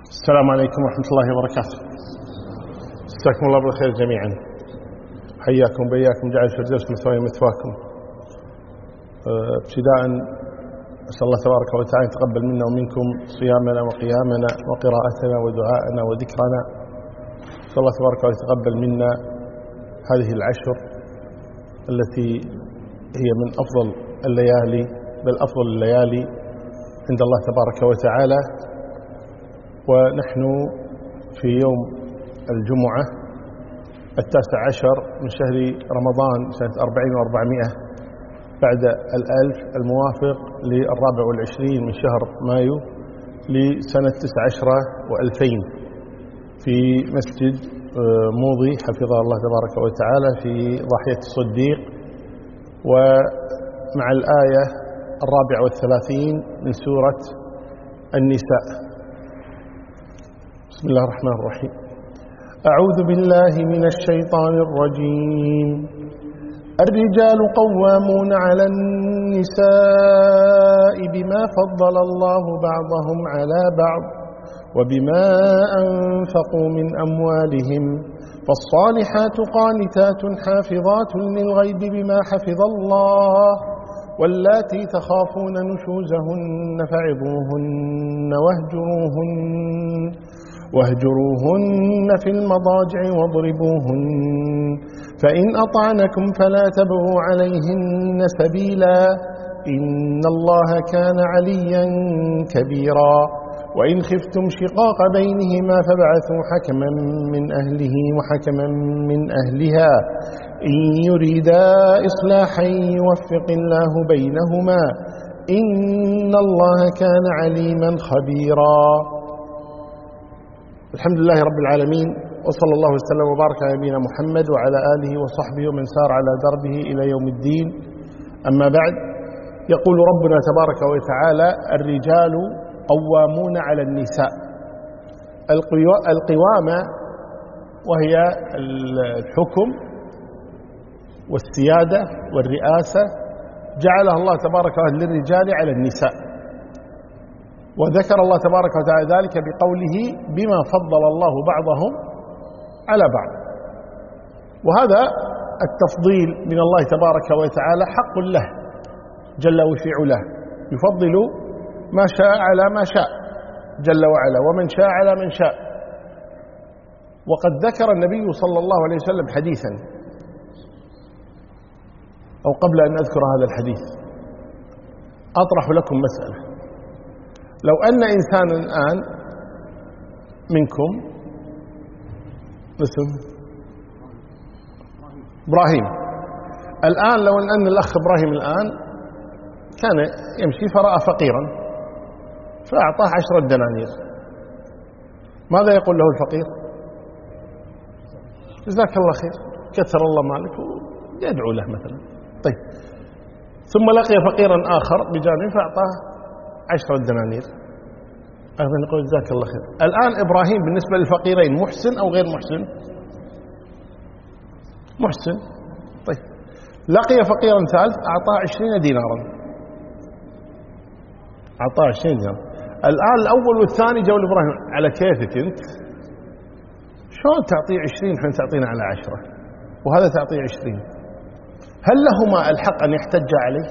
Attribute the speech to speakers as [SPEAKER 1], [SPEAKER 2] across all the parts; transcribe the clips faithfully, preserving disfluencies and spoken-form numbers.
[SPEAKER 1] السلام عليكم ورحمة الله وبركاته. جزاكم الله بالخير جميعا. حياكم بياكم، جعل الفردوس مثواي مثواكم. ابتداء أسأل الله تبارك وتعالى يتقبل منا ومنكم صيامنا وقيامنا وقراءتنا ودعاءنا وذكرنا. أسأل الله تبارك وتعالى يتقبل منا هذه العشر التي هي من أفضل الليالي، بل أفضل الليالي عند الله تبارك وتعالى. ونحن في يوم الجمعة التاسع عشر من شهر رمضان سنة أربعين وأربعمائة بعد الألف، الموافق للرابع والعشرين من شهر مايو لسنة تسع عشرة وألفين، في مسجد موضي حفظه الله تبارك وتعالى في ضاحية الصديق، ومع الآية الرابعة والثلاثين من سورة النساء. بسم الله الرحمن الرحيم. أعوذ بالله من الشيطان الرجيم. الرجال قوامون على النساء بما فضل الله بعضهم على بعض وبما أنفقوا من أموالهم، فالصالحات قانتات حافظات للغيب بما حفظ الله، واللاتي تخافون نشوزهن فعظوهن واهجروهن واهجروهن في المضاجع واضربوهن، فإن أطعنكم فلا تبغوا عليهن سبيلا، إن الله كان عليا كبيرا. وإن خفتم شقاق بينهما فابعثوا حكما من أهله وحكما من أهلها إن يريدا إصلاحا يوفق الله بينهما، إن الله كان عليما خبيرا. الحمد لله رب العالمين، وصلى الله وسلم وبارك على نبينا محمد وعلى آله وصحبه ومن سار على دربه إلى يوم الدين. أما بعد، يقول ربنا تبارك وتعالى: الرجال قوامون على النساء. القوامة وهي الحكم والسيادة والرئاسة، جعلها الله تبارك وتعالى للرجال على النساء، وذكر الله تبارك وتعالى ذلك بقوله: بما فضل الله بعضهم على بعض. وهذا التفضيل من الله تبارك وتعالى حق له جل وفي علاه، يفضل ما شاء على ما شاء جل وعلا، ومن شاء على من شاء. وقد ذكر النبي صلى الله عليه وسلم حديثا، أو قبل أن أذكر هذا الحديث أطرح لكم مسألة. لو أن إنسانا الآن منكم مثل إبراهيم الآن، لو أن الأخ إبراهيم الآن كان يمشي فرأى فقيرا فأعطاه عشرة دنانير، ماذا يقول له الفقير؟ جزاك الله خير، كثر الله مالك، ويدعو له مثلا. طيب، ثم لقي فقيرا آخر بجانب فأعطاه عشرة دنانير، أيضا يقول جزاك الله خير. الآن إبراهيم بالنسبة للفقيرين محسن أو غير محسن؟ محسن. طيب، لقي فقيرا ثالث أعطاه عشرين دينارا، أعطاه عشرين دينار. الآن الأول والثاني جو لإبراهيم: على كيفك أنت، شلون تعطيه عشرين حين تعطينا على عشرة، وهذا تعطيه عشرين؟ هل لهما الحق أن يحتج عليه؟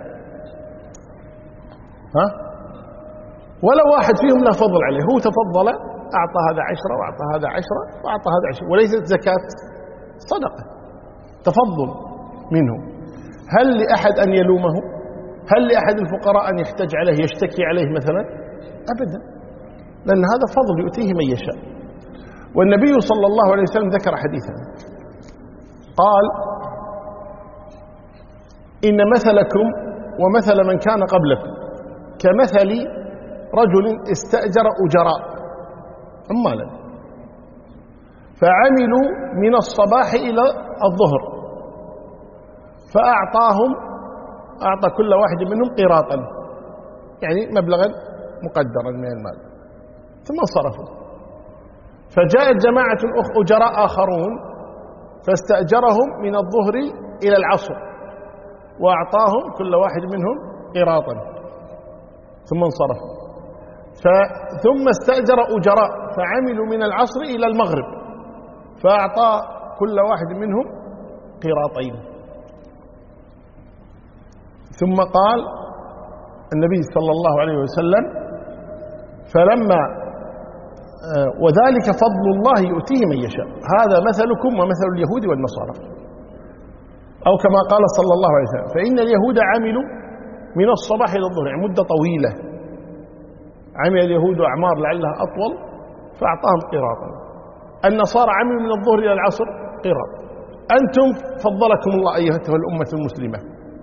[SPEAKER 1] ها؟ ولا واحد فيهم له فضل عليه، هو تفضل، أعطى هذا عشرة وأعطى هذا عشرة وأعطى هذا عشرة، وليست زكاة، صدقة، تفضل منه. هل لأحد أن يلومه؟ هل لأحد الفقراء أن يحتج عليه، يشتكي عليه مثلا؟ أبدا، لأن هذا فضل يؤتيه من يشاء. والنبي صلى الله عليه وسلم ذكر حديثا قال: إن مثلكم ومثل من كان قبلكم كمثل رجل استأجر أجراء عمالا فعملوا من الصباح إلى الظهر، فأعطاهم أعطى كل واحد منهم قيراطا، يعني مبلغا مقدرا من المال، ثم صرفوا. فجاءت جماعة أجراء آخرون فاستأجرهم من الظهر إلى العصر، وأعطاهم كل واحد منهم قيراطا، ثم انصرفوا. ثم استأجر أجراء فعملوا من العصر إلى المغرب، فأعطى كل واحد منهم قيراطين. ثم قال النبي صلى الله عليه وسلم: فلما وذلك فضل الله يؤتيه من يشاء. هذا مثلكم ومثل اليهود والنصارى، أو كما قال صلى الله عليه وسلم: فإن اليهود عملوا من الصباح إلى الظهر، يعني مدة طويلة، عمل اليهود أعمار لعلها أطول فأعطاهم قيراطا. النصارى عملوا من الظهر إلى العصر قيراط. أنتم فضلكم الله أيها الأمة المسلمة،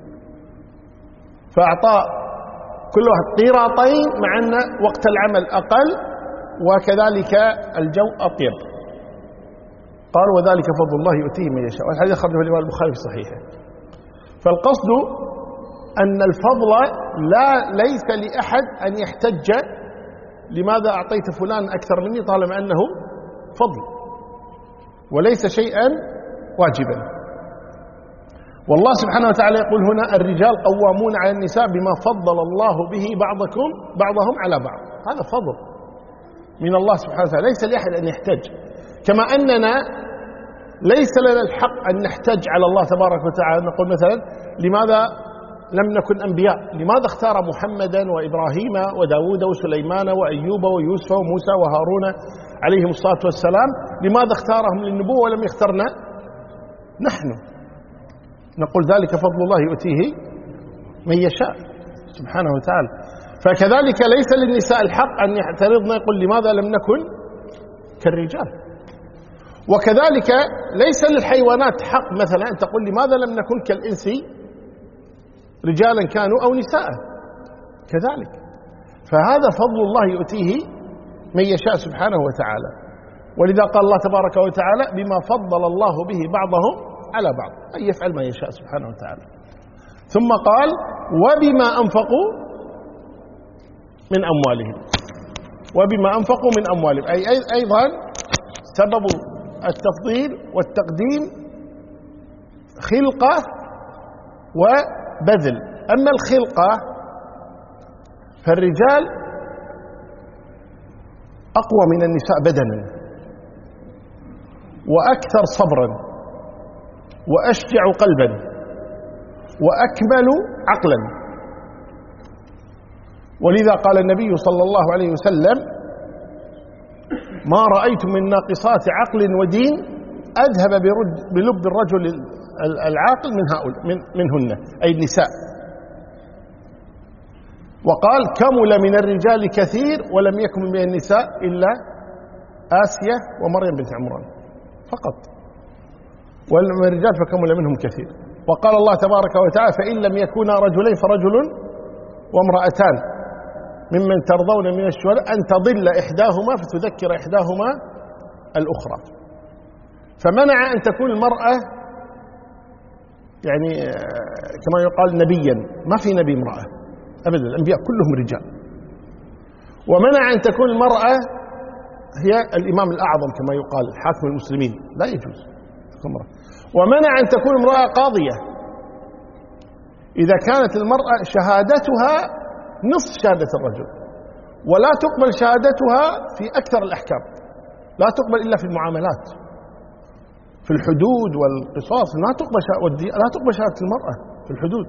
[SPEAKER 1] فأعطى كل واحد قيراطين مع أن وقت العمل أقل وكذلك الجو أطيب. قال: وذلك فضل الله يؤتيه من يشاء. والحديث أخرجه الإمام البخاري في صحيحه. فالقصد أن الفضل لا ليس لأحد أن يحتج لماذا أعطيت فلان أكثر مني طالما أنه فضل، وليس شيئا واجبا. والله سبحانه وتعالى يقول هنا: الرجال قوامون على النساء بما فضل الله به بعضكم بعضهم على بعض. هذا فضل من الله سبحانه وتعالى، ليس لأحد أن يحتج. كما أننا ليس لنا الحق أن نحتج على الله تبارك وتعالى، نقول مثلا: لماذا لم نكن أنبياء؟ لماذا اختار محمدا وإبراهيم وداود وسليمان وأيوب ويوسف وموسى وهارون عليهم الصلاة والسلام؟ لماذا اختارهم للنبوة ولم يخترنا نحن؟ نقول: ذلك فضل الله يؤتيه من يشاء سبحانه وتعالى. فكذلك ليس للنساء الحق أن يعترضن يقول: لماذا لم نكن كالرجال؟ وكذلك ليس للحيوانات حق مثلا أن تقول: لماذا لم نكن كالإنس رجالا كانوا أو نساء؟ كذلك. فهذا فضل الله يؤتيه من يشاء سبحانه وتعالى. ولذا قال الله تبارك وتعالى: بما فضل الله به بعضهم على بعض، أن يفعل ما يشاء سبحانه وتعالى. ثم قال: وبما أنفقوا من أموالهم. وبما أنفقوا من أموالهم، أي أيضا سبب التفضيل والتقديم خلقة وبذل. أما الخلقة فالرجال أقوى من النساء بدنا وأكثر صبرا وأشجع قلبا وأكمل عقلا. ولذا قال النبي صلى الله عليه وسلم: ما رأيت من ناقصات عقل ودين أذهب بلب الرجل العاقل من هؤلاء من منهن، أي النساء. وقال: كمل من الرجال كثير ولم يكن من النساء إلا آسية ومريم بنت عمران فقط، ومن الرجال فكمل منهم كثير. وقال الله تبارك وتعالى: فإن لم يكونا رجلين فرجل وامرأتان ممن ترضون من الشهداء أن تضل إحداهما فتذكر إحداهما الأخرى. فمنع أن تكون المرأة يعني كما يقال نبيا، ما في نبي امرأة أبدا، الأنبياء كلهم رجال. ومنع أن تكون المرأة هي الإمام الأعظم كما يقال حاكم المسلمين، لا يجوز تكون امرأة. ومنع أن تكون امرأة قاضية إذا كانت المرأة شهادتها نصف شهادة الرجل، ولا تقبل شهادتها في أكثر الأحكام، لا تقبل إلا في المعاملات، في الحدود والقصاص لا تقبل لا تقبل شهادة المرأة في الحدود.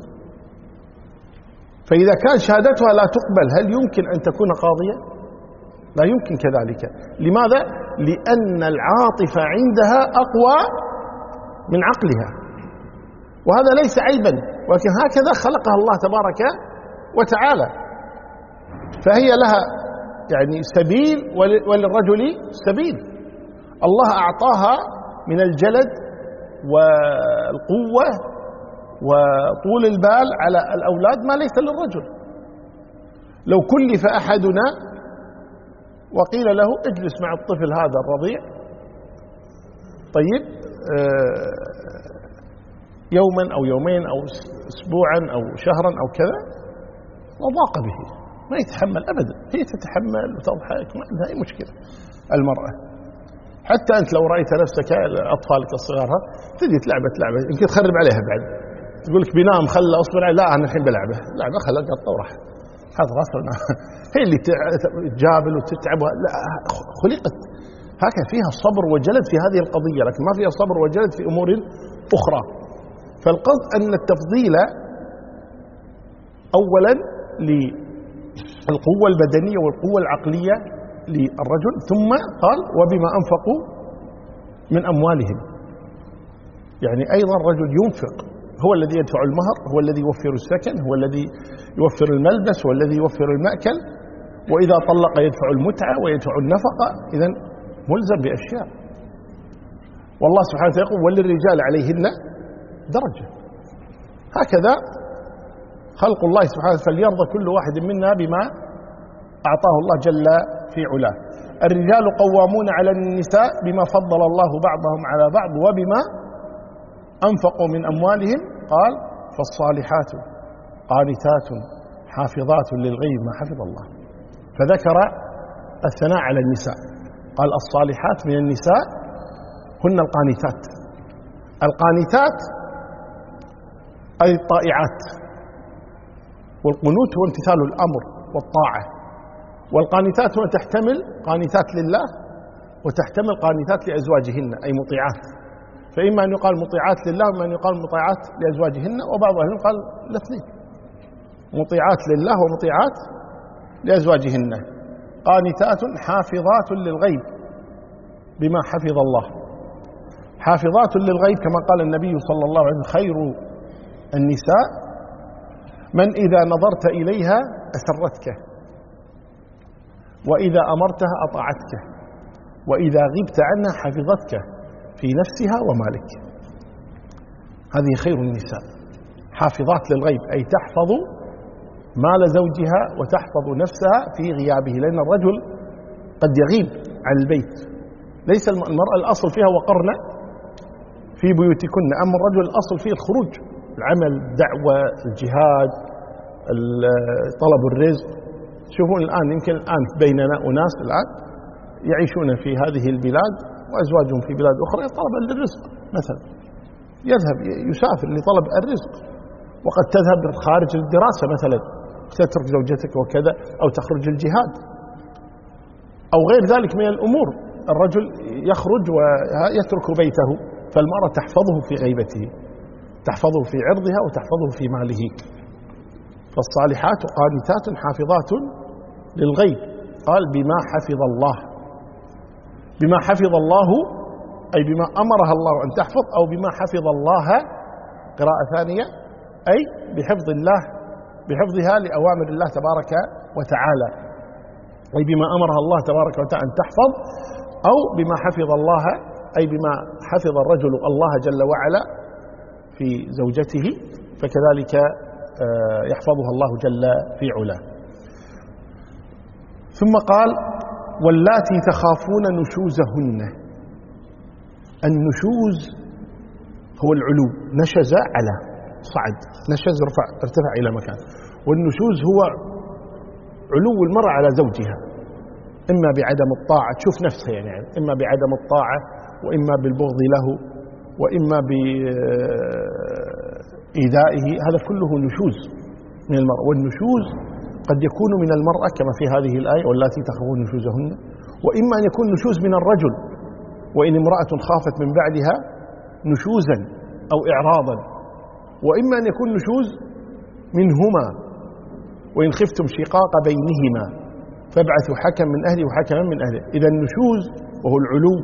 [SPEAKER 1] فإذا كان شهادتها لا تقبل هل يمكن أن تكون قاضية؟ لا يمكن كذلك. لماذا؟ لأن العاطفة عندها أقوى من عقلها، وهذا ليس عيبا، ولكن هكذا خلقها الله تبارك وتعالى. فهي لها يعني سبيل وللرجل سبيل. الله أعطاها من الجلد والقوة وطول البال على الأولاد ما ليس للرجل. لو كلف أحدنا وقيل له اجلس مع الطفل هذا الرضيع طيب يوما أو يومين أو أسبوعا أو شهرا أو كذا، وضاق به، ما يتحمل أبدا. هي تتحمل وتضحك، ما عندها أي مشكلة المرأة. حتى أنت لو رأيت نفسك أطفالك الصغار تجي تلعبة لعبة يمكن تخرب عليها بعد، تقول لك بينام خلى أصبر عليه، لا أنا الحين بلعبه لعبة خلى قطة وراح. هذا غصبنا هي اللي تجابل وتتعب، لا خلقت هكذا فيها صبر وجلد في هذه القضية، لكن ما فيها صبر وجلد في أمور أخرى. فالقصد أن التفضيل أولا للقوة البدنية والقوة العقلية للرجل، ثم قال وبما أنفقوا من أموالهم، يعني أيضا الرجل ينفق، هو الذي يدفع المهر، هو الذي يوفر السكن، هو الذي يوفر الملبس، هو الذي يوفر المأكل، وإذا طلق يدفع المتعة ويدفع النفقة، إذن ملزم بأشياء. والله سبحانه وتعالى يقول وللرجال عليهن درجة. هكذا خلق الله سبحانه، فليرضى كل واحد منا بما أعطاه الله جل في علاه. الرجال قوامون على النساء بما فضل الله بعضهم على بعض وبما أنفقوا من أموالهم. قال فالصالحات قانتات حافظات للغيب ما حفظ الله. فذكر الثناء على النساء، قال الصالحات من النساء هن القانتات. القانتات أي الطائعات، والقنوت هو امتثال الأمر والطاعة، والقانتات هنا تحتمل قانتات لله وتحتمل قانتات لأزواجهن أي مطيعات، فإما أن يقال مطيعات لله وإما أن يقال مطيعات لأزواجهن، وبعض أهل يقال الاثنين، مطيعات لله ومطيعات لأزواجهن. قانتات حافظات للغيب بما حفظ الله. حافظات للغيب كما قال النبي صلى الله عليه وسلم خير النساء من إذا نظرت إليها أسرتك، وإذا أمرتها أطاعتك، وإذا غبت عنها حفظتك في نفسها ومالك. هذه خير النساء، حافظات للغيب أي تحفظ مال زوجها وتحفظ نفسها في غيابه، لأن الرجل قد يغيب عن البيت. ليس المرأة الأصل فيها وقرن في بيوتكن، أما الرجل الأصل فيه الخروج، العمل، الدعوة، الجهاد، طلب الرزق. شوفون الآن يمكن الآن بيننا أناس الآن يعيشون في هذه البلاد وأزواجهم في بلاد أخرى طلبا للرزق، مثلا يذهب يسافر لطلب الرزق، وقد تذهب خارج الدراسة مثلا تترك زوجتك وكذا، أو تخرج الجهاد أو غير ذلك من الأمور. الرجل يخرج ويترك بيته، فالمرأة تحفظه في غيبته، تحفظه في عرضها وتحفظه في ماله. فالصالحات قانتات حافظات للغيب، قال بما حفظ الله. بما حفظ الله أي بما أمرها الله أن تحفظ، أو بما حفظ الله قراءة ثانية أي بحفظ الله، بحفظها لأوامر الله تبارك وتعالى، أي بما أمرها الله تبارك وتعالى أن تحفظ، أو بما حفظ الله أي بما حفظ الرجل الله جل وعلا في زوجته، فكذلك يحفظها الله جل في علاه. ثم قال واللاتي تخافون نشوزهن. النشوز هو العلو، نشز على صعد، نشز ارتفع ارتفع إلى مكان، والنشوز هو علو المرأة على زوجها، إما بعدم الطاعة، تشوف نفسها يعني إما بعدم الطاعة، وإما بالبغض له، وإما بإيذائه، هذا كله نشوز من المرأة. والنشوز قد يكون من المرأة كما في هذه الآية واللاتي تخافون نشوزهن، وإما أن يكون نشوز من الرجل، وإن امرأة خافت من بعدها نشوزا أو إعراضا، وإما أن يكون نشوز منهما، وإن خفتم شقاق بينهما فابعثوا حكم من أهله وحكما من أهله. إذا النشوز وهو العلو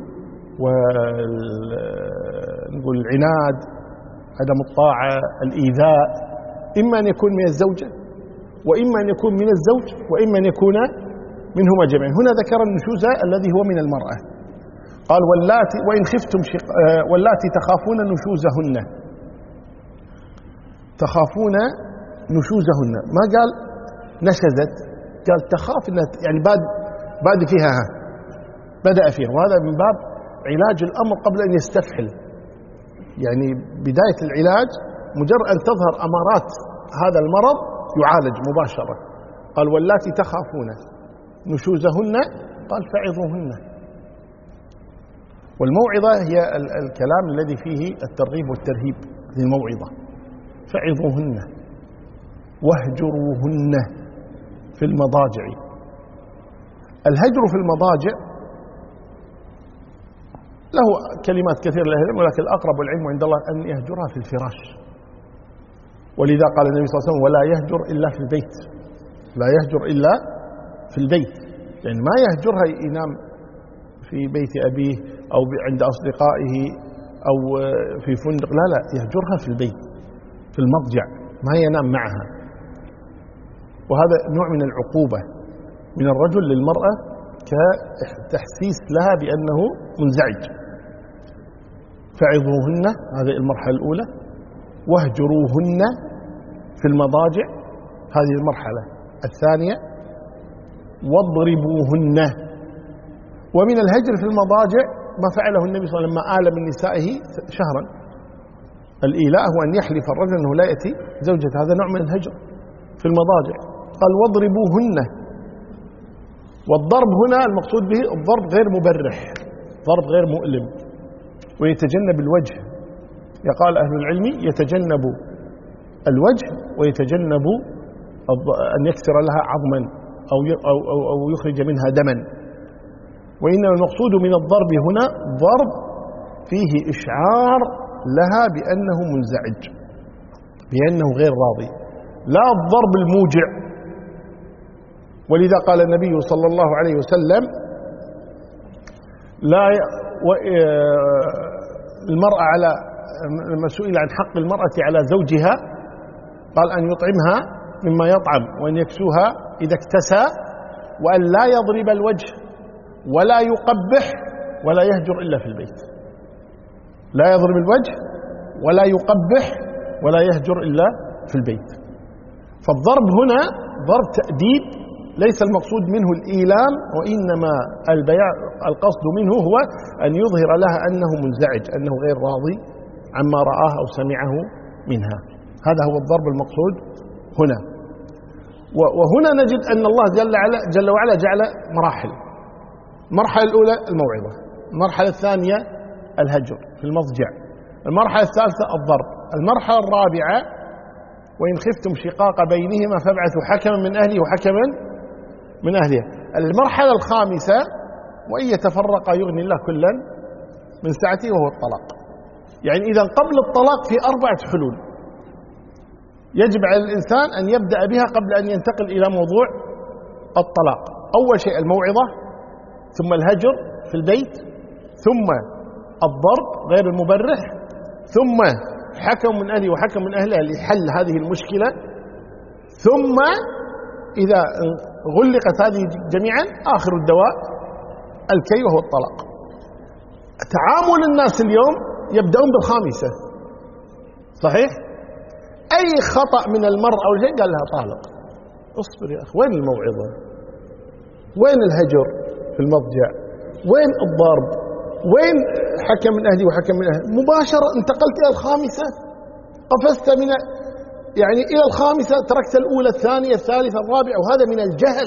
[SPEAKER 1] ونقول العناد، عدم الطاعة، الإيذاء، إما أن يكون من الزوجة وإما أن يكون من الزوج وإما أن يكون منهما جميعا. هنا ذكر النشوز الذي هو من المرأة، قال واللاتي وإن خفتم شق... واللاتي تخافون نشوزهن، تخافون نشوزهن، ما قال نشزت، قال تخاف، يعني باد باد فيها ها. بدأ فيها، وهذا من باب علاج الأمر قبل أن يستفحل، يعني بداية العلاج مجرد أن تظهر أمارات هذا المرض يعالج مباشرة. قال واللاتي تخافون نشوزهن، قال فعظوهن. والموعظة هي الكلام الذي فيه الترغيب والترهيب، للموعظة. فعظوهن واهجروهن في المضاجع. الهجر في المضاجع له كلمات كثيرة للعلم، ولكن الأقرب والعلم عند الله أن يهجرها في الفراش. ولذا قال النبي صلى الله عليه وسلم ولا يهجر إلا في البيت، لا يهجر إلا في البيت، يعني ما يهجرها ينام في بيت أبيه أو عند أصدقائه أو في فندق، لا لا يهجرها في البيت في المضجع، ما ينام معها. وهذا نوع من العقوبة من الرجل للمرأة كتحسيس لها بأنه منزعج. فعظوهن، هذه المرحلة الأولى، واهجروهن في المضاجع، هذه المرحلة الثانية، واضربوهن. ومن الهجر في المضاجع ما فعله النبي صلى الله عليه وسلم لما آل من نسائه شهرا. الإيلاء هو أن يحلف الرجل أنه لا يأتي زوجته، هذا نوع من الهجر في المضاجع. قال واضربوهن. والضرب هنا المقصود به الضرب غير مبرح، ضرب غير مؤلم، ويتجنب الوجه. يقال أهل العلم يتجنب الوجه ويتجنب أن يكسر لها عظما أو أو أو يخرج منها دما. وإنما المقصود من الضرب هنا ضرب فيه إشعار لها بأنه منزعج، بأنه غير راضي، لا الضرب الموجع. ولذا قال النبي صلى الله عليه وسلم لا المرأة على لما سئل عن حق المرأة على زوجها قال أن يطعمها مما يطعم وأن يكسوها إذا اكتسى، وأن لا يضرب الوجه ولا يقبح ولا يهجر إلا في البيت. لا يضرب الوجه ولا يقبح ولا يهجر إلا في البيت. فالضرب هنا ضرب تأديب، ليس المقصود منه الإيلام، وإنما البيان القصد منه هو أن يظهر لها أنه منزعج، أنه غير راضي عما رآه أو سمعه منها. هذا هو الضرب المقصود هنا. وهنا نجد أن الله جل وعلا, جل وعلا جعل مراحل. المرحلة الأولى الموعظة، المرحلة الثانية الهجر في المضجع، المرحلة الثالثة الضرب، المرحلة الرابعة وإن خفتم شقاق بينهما فابعثوا حكما من أهله وحكما من أهلها. المرحلة الخامسة وإن يتفرقا يغني الله كلا من سعته وهو الطلاق. يعني إذا قبل الطلاق في أربعة حلول يجب على الإنسان أن يبدأ بها قبل أن ينتقل إلى موضوع الطلاق. أول شيء الموعظة، ثم الهجر في البيت، ثم الضرب غير المبرح، ثم حكم من أهله وحكم من أهلها لحل هذه المشكلة، ثم إذا غلقت هذه جميعا آخر الدواء الكي وهو الطلاق. تعامل الناس اليوم يبدأون بالخامسة، صحيح؟ أي خطأ من المرأة أو شيء قال لها طالق. اصبر يا أخي، وين الموعظة؟ وين الهجر في المضجع؟ وين الضرب؟ وين حكم من أهلي وحكم من أهلي؟ مباشرة انتقلت إلى الخامسة، قفزت من يعني إلى الخامسة، تركت الأولى الثانية الثالثة الرابعة. وهذا من الجهل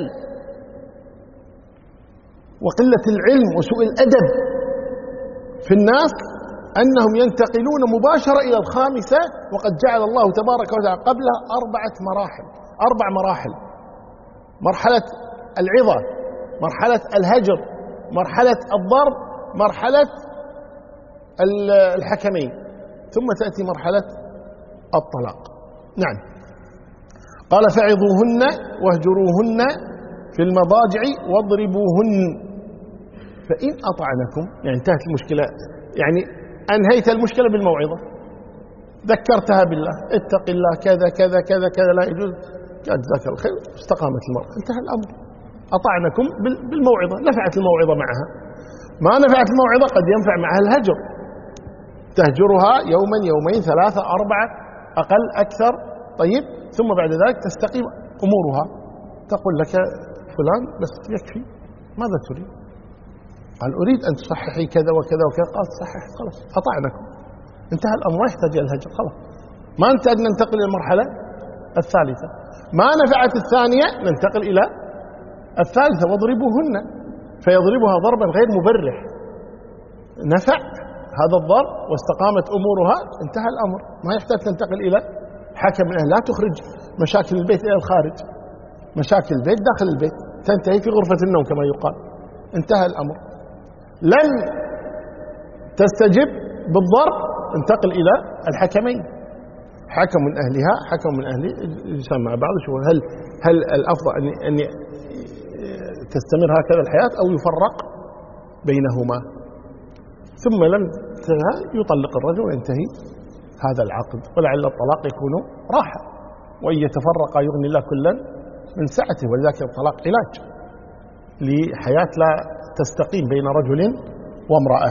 [SPEAKER 1] وقلة العلم وسوء الأدب في الناس أنهم ينتقلون مباشرة إلى الخامسة، وقد جعل الله تبارك وتعالى قبلها أربعة مراحل أربع مراحل: مرحلة العظة، مرحلة الهجر، مرحلة الضرب، مرحلة الحكمين، ثم تأتي مرحلة الطلاق. نعم. قال فعظوهن واهجروهن في المضاجع واضربوهن فإن أطعنكم، يعني انتهت المشكلة، يعني أنهيت المشكلة بالموعظة، ذكرتها بالله، اتق الله كذا كذا كذا كذا لا يجوز، جزاك الله خير، استقامت المرأة، انتهى الأمر. أطعنكم بالموعظة، نفعت الموعظة معها. ما نفعت الموعظة قد ينفع معها الهجر، تهجرها يوما يومين ثلاثة أربعة أقل أكثر، طيب، ثم بعد ذلك تستقيم أمورها، تقول لك فلان بس يكفي، ماذا تريد؟ قال أريد أن تصححي كذا وكذا وكذا، قال صحح، خلاص أطعنكم، انتهى الأمر، ما يحتاج إلى الهجر، خلاص ما نحتاج ننتقل إلى المرحلة الثالثة. ما نفعت الثانية ننتقل إلى الثالثة واضربوهن، فيضربها ضربا غير مبرح، نفع هذا الضرب واستقامت أمورها، انتهى الأمر، ما يحتاج تنتقل إلى حكم من أهل، لا تخرج مشاكل البيت إلى الخارج، مشاكل البيت داخل البيت، تنتهي في غرفة النوم كما يقال، انتهى الأمر. لن تستجب بالضرب، انتقل إلى الحكمين، حكم من أهلها حكم من أهله، يجلسان مع بعض يشوفون هل هل الأفضل أن أن تستمر هكذا الحياة أو يفرق بينهما. ثم لم يطلق الرجل وينتهي هذا العقد، ولعل الطلاق يكون راحة، وإن يتفرق يغني الله كلا من سعته، ولذلك الطلاق علاج لحياة لا تستقيم بين رجل وامرأة.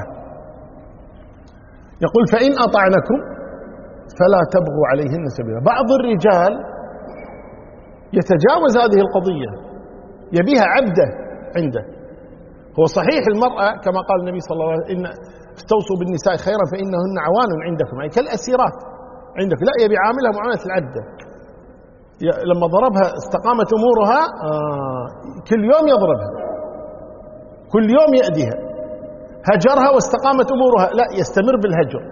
[SPEAKER 1] يقول فإن أطعنكم فلا تبغوا عليهن سبيلا. بعض الرجال يتجاوز هذه القضية، يبيها عبده عنده. هو صحيح المرأة كما قال النبي صلى الله عليه وسلم إن استوصوا بالنساء خيرا فإنهن عوان عندكم، يعني كالأسيرات عندكم، لا يبي عاملها معاملة العبدة. لما ضربها استقامت أمورها، آه كل يوم يضربها، كل يوم يأذيها. هجرها واستقامت أمورها، لا يستمر بالهجر.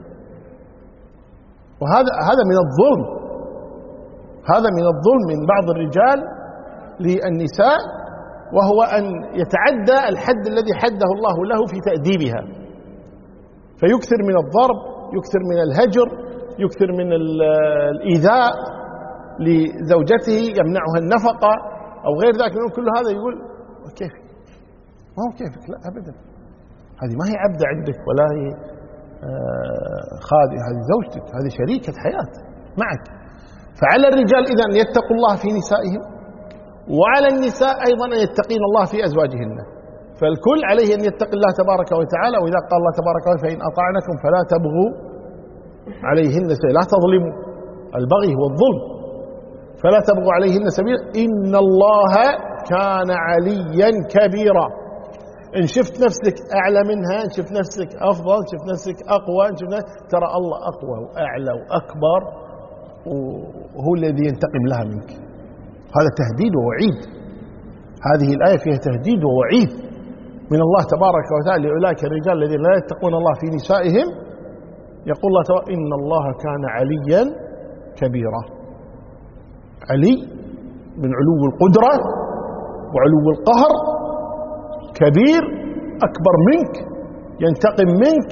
[SPEAKER 1] وهذا هذا من الظلم، هذا من الظلم من بعض الرجال للنساء، وهو أن يتعدى الحد الذي حده الله له في تأديبها، فيكثر من الضرب، يكثر من الهجر، يكثر من الإيذاء لزوجته، يمنعها النفقة أو غير ذلك من كل هذا. يقول كيف؟ ما هو كيفك، لا أبدا، هذه ما هي عبدة عندك ولا هي خادمة، هذه زوجتك، هذه شريكة حياة معك. فعلى الرجال إذن أن يتقوا الله في نسائهم، وعلى النساء أيضا أن يتقين الله في أزواجهن. فالكل عليه أن يتقي الله تبارك وتعالى. وإذا قال الله تبارك وتعالى فإن أطعنكم فلا تبغوا عليهن سبيلا، لا تظلموا، البغي هو الظلم، فلا تبغوا عليهن سبيلا إن الله كان عليا كبيرا. إن شفت نفسك أعلى منها، إن شفت نفسك أفضل، إن شفت نفسك أقوى، إن شفت نفسك، ترى الله أقوى وأعلى وأكبر، وهو الذي ينتقم لها منك. هذا تهديد ووعيد، هذه الآية فيها تهديد ووعيد من الله تبارك وتعالى لأولئك الرجال الذين لا يتقون الله في نسائهم. يقول الله تعالى إن الله كان عليا كبيرا. علي من علو القدرة وعلو القهر، كبير أكبر منك، ينتقم منك،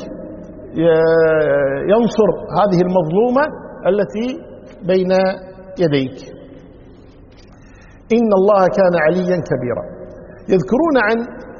[SPEAKER 1] ينصر هذه المظلومة التي بين يديك. إن الله كان عليا كبيرا. يذكرون عن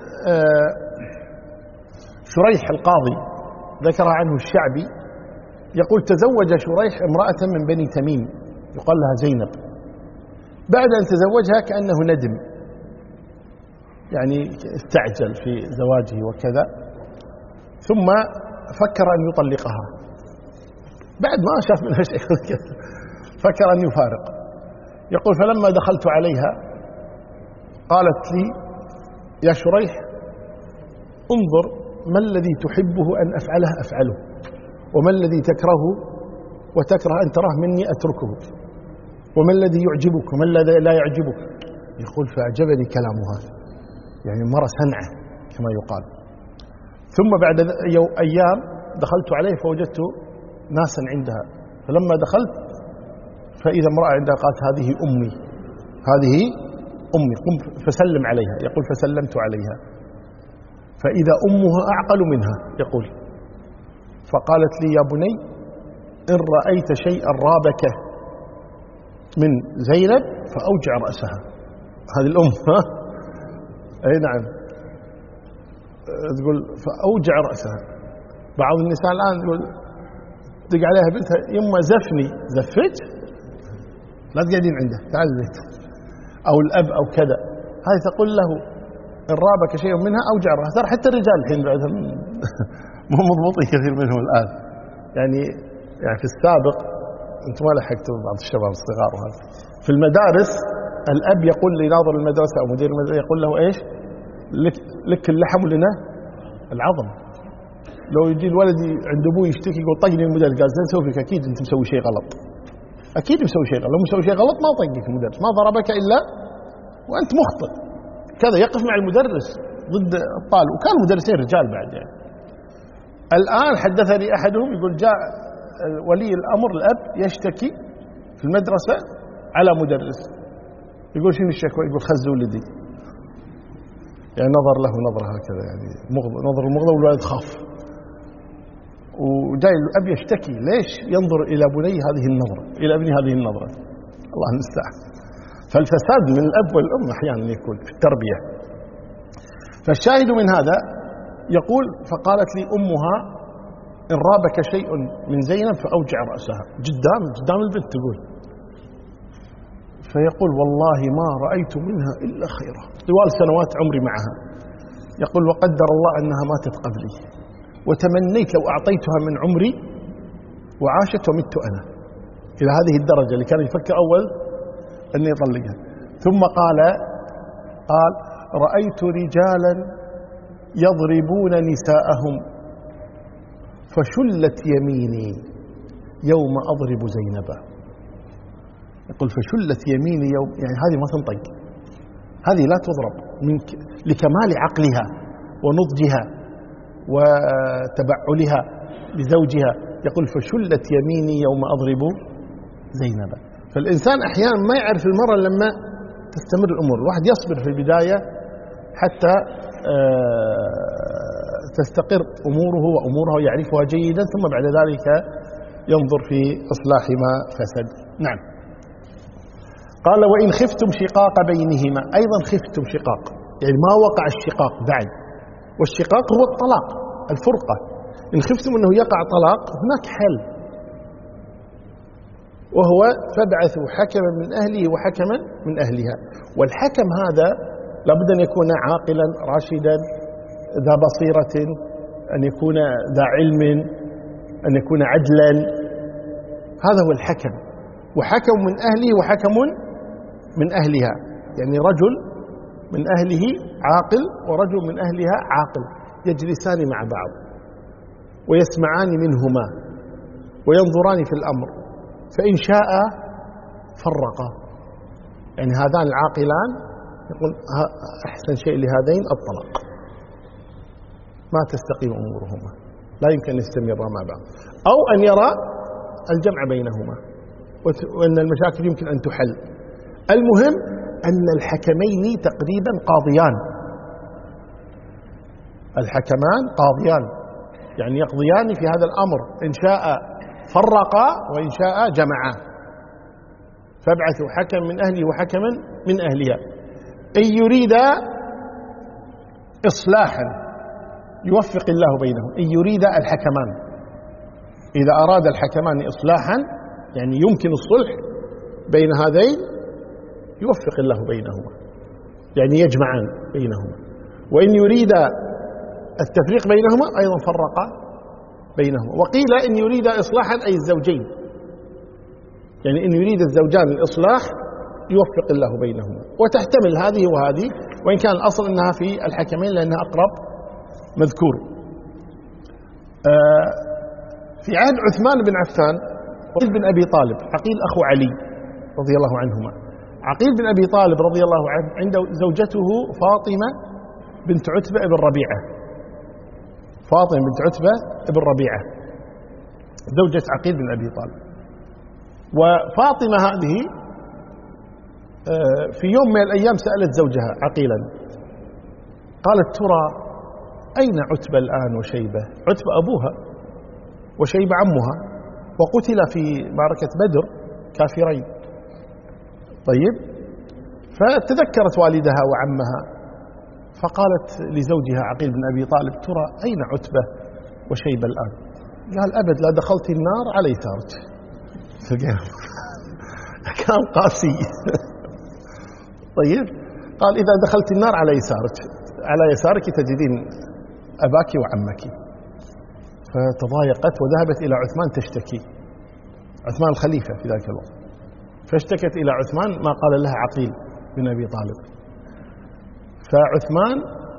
[SPEAKER 1] شريح القاضي، ذكر عنه الشعبي، يقول تزوج شريح امرأة من بني تميم يقال لها زينب، بعد أن تزوجها كأنه ندم، يعني استعجل في زواجه وكذا، ثم فكر أن يطلقها بعد ما شاف منها شيء، فكر أن يفارق. يقول فلما دخلت عليها قالت لي يا شريح انظر ما الذي تحبه أن أفعله أفعله، وما الذي تكرهه وتكره أن تراه مني أتركه، وما الذي يعجبك وما الذي لا يعجبك. يقول فأعجبني كلامها، يعني مرة سنعة كما يقال. ثم بعد أيام دخلت عليه فوجدت ناسا عندها، فلما دخلت فإذا امرأة عندها قالت هذه أمي، هذه أمي، قم فسلم عليها. يقول فسلمت عليها فإذا أمها أعقل منها. يقول فقالت لي يا بني إن رأيت شيئا رابك من زينب فأوجع رأسها. هذه الأم، ها أي نعم، تقول فأوجع رأسها. بعض النساء الآن يقول دق عليها بنتها يما زفني، زفت لا تقعدين عنده، تعال البيت، أو الأب أو كذا. هذه تقول له إن رابك شيء منها أوجع رأسها. ترى حتى الرجال الحين بعدهم مو مضبوطين كثير منهم الآن، يعني يعني في السابق أنتم ما لحقتوا بعض الشباب الصغار وهذا في المدارس، الأب يقول لناظر المدرسة أو مدير المدرسة يقول له إيش لك, لك اللحم ولنا العظم. لو يجي الولد عند أبوه يشتكي يقول طقني المدرس، قال زين سوي فيك، أكيد أنت مسوي شيء غلط، أكيد مسوي شيء غلط، لو مسوي شيء غلط ما طقك المدرس، ما ضربك إلا وأنت مخطئ. كذا يقف مع المدرس ضد الطالب، وكان مدرسين رجال بعد. يعني الآن حدثني أحدهم يقول جاء ولي الأمر الأب يشتكي في المدرسة على مدرس، يقول شنو الشكوى؟ يقول خز ولدي. يعني نظر له نظرة هكذا، يعني نظر المغضب، والولد خاف وجاي أبي يشتكي. ليش ينظر إلى بني هذه النظرة، إلى ابني هذه النظرة؟ الله المستعان. فالفساد من الأب والأم أحيانا يكون في التربية. فالشاهد من هذا يقول: فقالت لي أمها: إن رابك شيء من زينب فأوجع رأسها. قدام قدام البنت تقول. فيقول: والله ما رأيت منها إلا خيرا طوال سنوات عمري معها. يقول: وقدر الله أنها ماتت قبلي، وتمنيت لو أعطيتها من عمري وعاشت ومت أنا. إلى هذه الدرجة اللي كان يفكر أول أن يطلقها. ثم قال قال رأيت رجالا يضربون نساءهم فشلت يميني يوم أضرب زينب. يقول: فشلت يميني يوم، يعني هذه ما تنطق، هذه لا تضرب من لكمال عقلها ونضجها وتبعلها لزوجها. يقول: فشلت يميني يوم أضرب زينب. فالإنسان أحيانا ما يعرف المرة لما تستمر الأمور. الواحد يصبر في البداية حتى تستقر أموره وأموره يعرفها جيدا، ثم بعد ذلك ينظر في إصلاح ما فسد. نعم. قال: وإن خفتم شقاق بينهما. أيضا خفتم شقاق، يعني ما وقع الشقاق بعد، والشقاق هو الطلاق، الفرقة. إن خفتم أنه يقع طلاق هناك حل، وهو فابعثوا حكما من أهله وحكما من أهلها. والحكم هذا لابد أن يكون عاقلا راشدا ذا بصيرة، أن يكون ذا علم، أن يكون عدلا. هذا هو الحكم. وحكم من أهله وحكم من أهلها، يعني رجل من أهله عاقل ورجل من أهلها عاقل، يجلسان مع بعض ويسمعان منهما وينظران في الأمر، فإن شاء فرقا. يعني هذان العاقلان يقول: أحسن شيء لهذين الطلاق، ما تستقيم أمورهما، لا يمكن أن يستمرا مع بعض. أو أن يرى الجمع بينهما وأن المشاكل يمكن أن تحل. المهم أن الحكمين تقريبا قاضيان، الحكمان قاضيان، يعني يقضيان في هذا الأمر، إن شاء فرقا وإن شاء جمعا. فابعثوا حكما من أهله وحكما من أهلها إن يريد إصلاحا يوفق الله بينهم. إن يريد الحكمان، إذا أراد الحكمان إصلاحا يعني يمكن الصلح بين هذين يوفق الله بينهما، يعني يجمعان بينهما. وإن يريد التفريق بينهما أيضا فرق بينهما. وقيل إن يريد إصلاحا أي الزوجين، يعني إن يريد الزوجان الإصلاح يوفق الله بينهما. وتحتمل هذه وهذه، وإن كان الأصل أنها في الحكمين لأنها أقرب مذكور. آه في عهد عثمان بن عفان وعقيل بن أبي طالب، عقيل أخو علي رضي الله عنهما. عقيل بن أبي طالب رضي الله عنه عنده زوجته فاطمة بنت عتبة بن ربيعة، فاطمة بنت عتبة بن ربيعة زوجة عقيل بن أبي طالب. وفاطمة هذه في يوم من الأيام سألت زوجها عقيلا، قالت: ترى أين عتبة الآن وشيبة؟ عتبة أبوها وشيبة عمها، وقتل في معركة بدر كافرين. طيب، فتذكرت والدها وعمها، فقالت لزوجها عقيل بن أبي طالب: ترى أين عتبة وشيبة الآن؟ قال: أبد، لا دخلت النار على يسارك. كان قاسي. طيب، قال: إذا دخلت النار على يسارك، على يسارك تجدين أباك وعمك. فتضايقت وذهبت إلى عثمان تشتكي، عثمان الخليفة في ذلك الوقت. فاشتكت إلى عثمان ما قال لها عقيل بن أبي طالب. فعثمان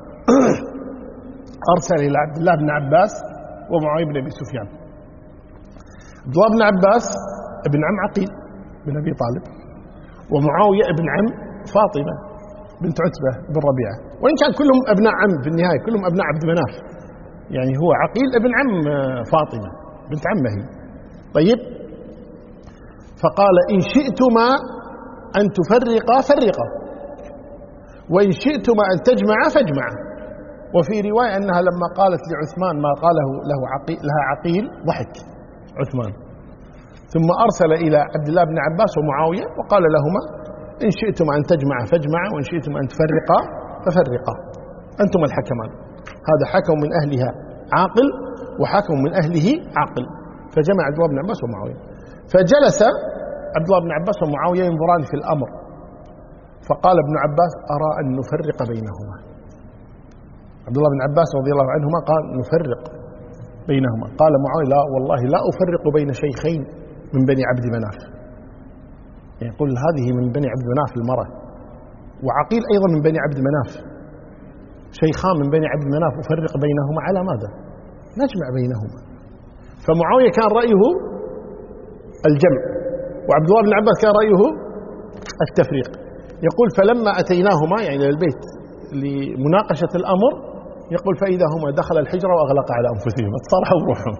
[SPEAKER 1] أرسل إلى عبد الله بن عباس ومعاوية بن أبي سفيان. عبد الله بن عباس ابن عم عقيل بن أبي طالب، ومعاوية ابن عم فاطمة بنت عتبة بن ربيعة، وإن كان كلهم أبناء عم في النهاية، كلهم أبناء عبد مناف، يعني هو عقيل ابن عم فاطمة بنت عمه. طيب، فقال: إن شئتما أن تفرقا فرقا، وإن شئتما أن تجمعا فاجمعا. وفي رواية أنها لما قالت لعثمان ما قاله له عقيل لها عقيل ضحك عثمان، ثم أرسل إلى عبد الله بن عباس ومعاوية وقال لهما إن شئتما أن تجمعا فاجمعا، وإن شئتما أن تفرقا ففرقا، أنتم الحكمان. هذا حكم من أهلها عاقل وحكم من أهله عاقل، فجمع عبد الله بن عباس ومعاوية. فجلس عبد الله بن عباس ومعاوية ينظران في الأمر، فقال ابن عباس أرى أن نفرق بينهما. عبد الله بن عباس رضي الله عنهما قال نفرق بينهما. قال معاوية لا والله لا أفرق بين شيخين من بني عبد مناف، يعني يقول هذه من بني عبد مناف المرأة، وعقيل أيضا من بني عبد مناف، شيخان من بني عبد مناف أفرق بينهما على ماذا؟ نجمع بينهما. فمعاوية كان رأيه الجمع، وعبد الله بن عباس كان رأيه التفريق. يقول فلما أتيناهما يعني للبيت لمناقشة الأمر، يقول فإذا هما دخل الحجرة وأغلق على أنفسهم، تصالحوا بروحهم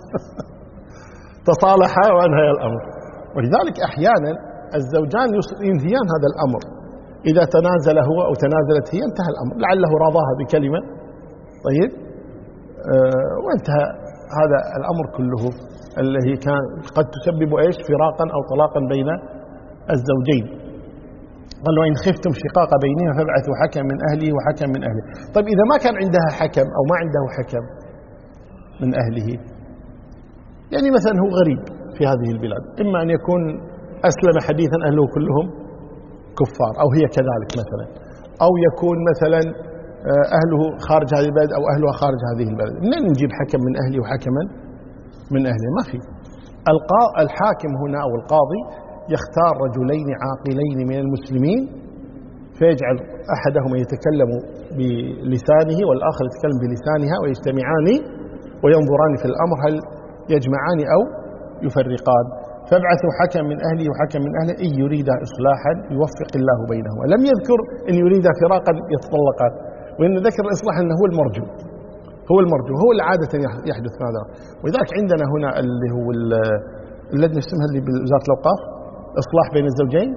[SPEAKER 1] تصالحا وانهيا الأمر. ولذلك أحيانا الزوجان ينهيان هذا الأمر، إذا تنازل هو أو تنازلت هي انتهى الأمر، لعله راضاها بكلمة طيب أه وانتهى هذا الأمر كله الذي كان قد تسبب إيش فراقا أو طلاقا بين الزوجين. قال وإن خفتم شقاق بينهما فابعثوا حكم من أهله وحكم من أهله. طيب إذا ما كان عندها حكم أو ما عنده حكم من أهله، يعني مثلا هو غريب في هذه البلاد، إما أن يكون أسلم حديثا أهله كلهم كفار أو هي كذلك مثلا، أو يكون مثلا أهله خارج هذه البلد أو أهلها خارج هذه البلد، منين نجيب حكم من أهله وحكما من أهله؟ ما في. الحاكم هنا أو القاضي يختار رجلين عاقلين من المسلمين، فيجعل أحدهما يتكلم بلسانه والآخر يتكلم بلسانها، ويجتمعان وينظران في الأمر هل يجمعان أو يفرقان. فابعثوا حكم من أهله وحكم من أهله إن يريد إصلاحا يوفق الله بينهما. لم يذكر إن يريد فراقا يتطلقان، وإن ذكر الإصلاح أنه هو المرجو، هو المرجو هو العادة يحدث هذا. ولذلك عندنا هنا اللي هو اللجنة اسمها اللي بوزارة الأوقاف إصلاح بين الزوجين،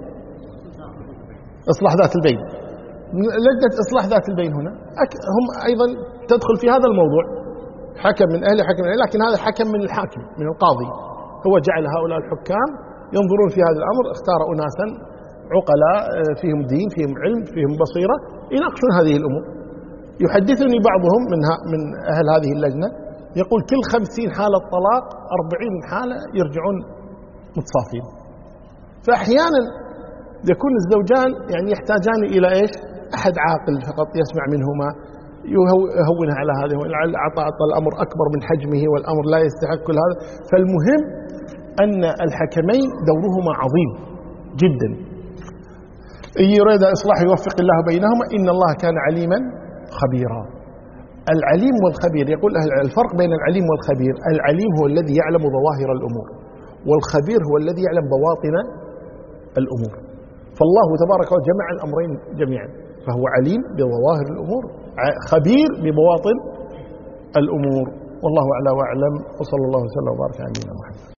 [SPEAKER 1] إصلاح ذات البين، لجنة إصلاح ذات البين هنا هم أيضا تدخل في هذا الموضوع، حكم من أهله حكم من أهله، لكن هذا حكم من الحاكم من القاضي، هو جعل هؤلاء الحكام ينظرون في هذا الأمر، اختار أناسا عقلاء فيهم دين فيهم علم فيهم بصيرة يناقشون هذه الأمور. يحدثني بعضهم من من أهل هذه اللجنة يقول كل خمسين حالة طلاق أربعين حالة يرجعون متصافين. فأحيانا يكون الزوجان يعني يحتاجان إلى إيش؟ أحد عاقل فقط يسمع منهما يهونها على هذه، ولعل أعطى الأمر أكبر من حجمه والأمر لا يستحق كل هذا. فالمهم أن الحكمين دورهما عظيم جدا. إن يريد إصلاح يوفق الله بينهما إن الله كان عليما خبيرا. العليم والخبير، يقول الفرق بين العليم والخبير، العليم هو الذي يعلم ظواهر الأمور، والخبير هو الذي يعلم بواطن الأمور. فالله تبارك وتعالى جمع الأمرين جميعا، فهو عليم بظواهر الأمور خبير ببواطن الأمور. والله أعلى وأعلم، وصلى الله وسلم وبارك على نبينا محمد.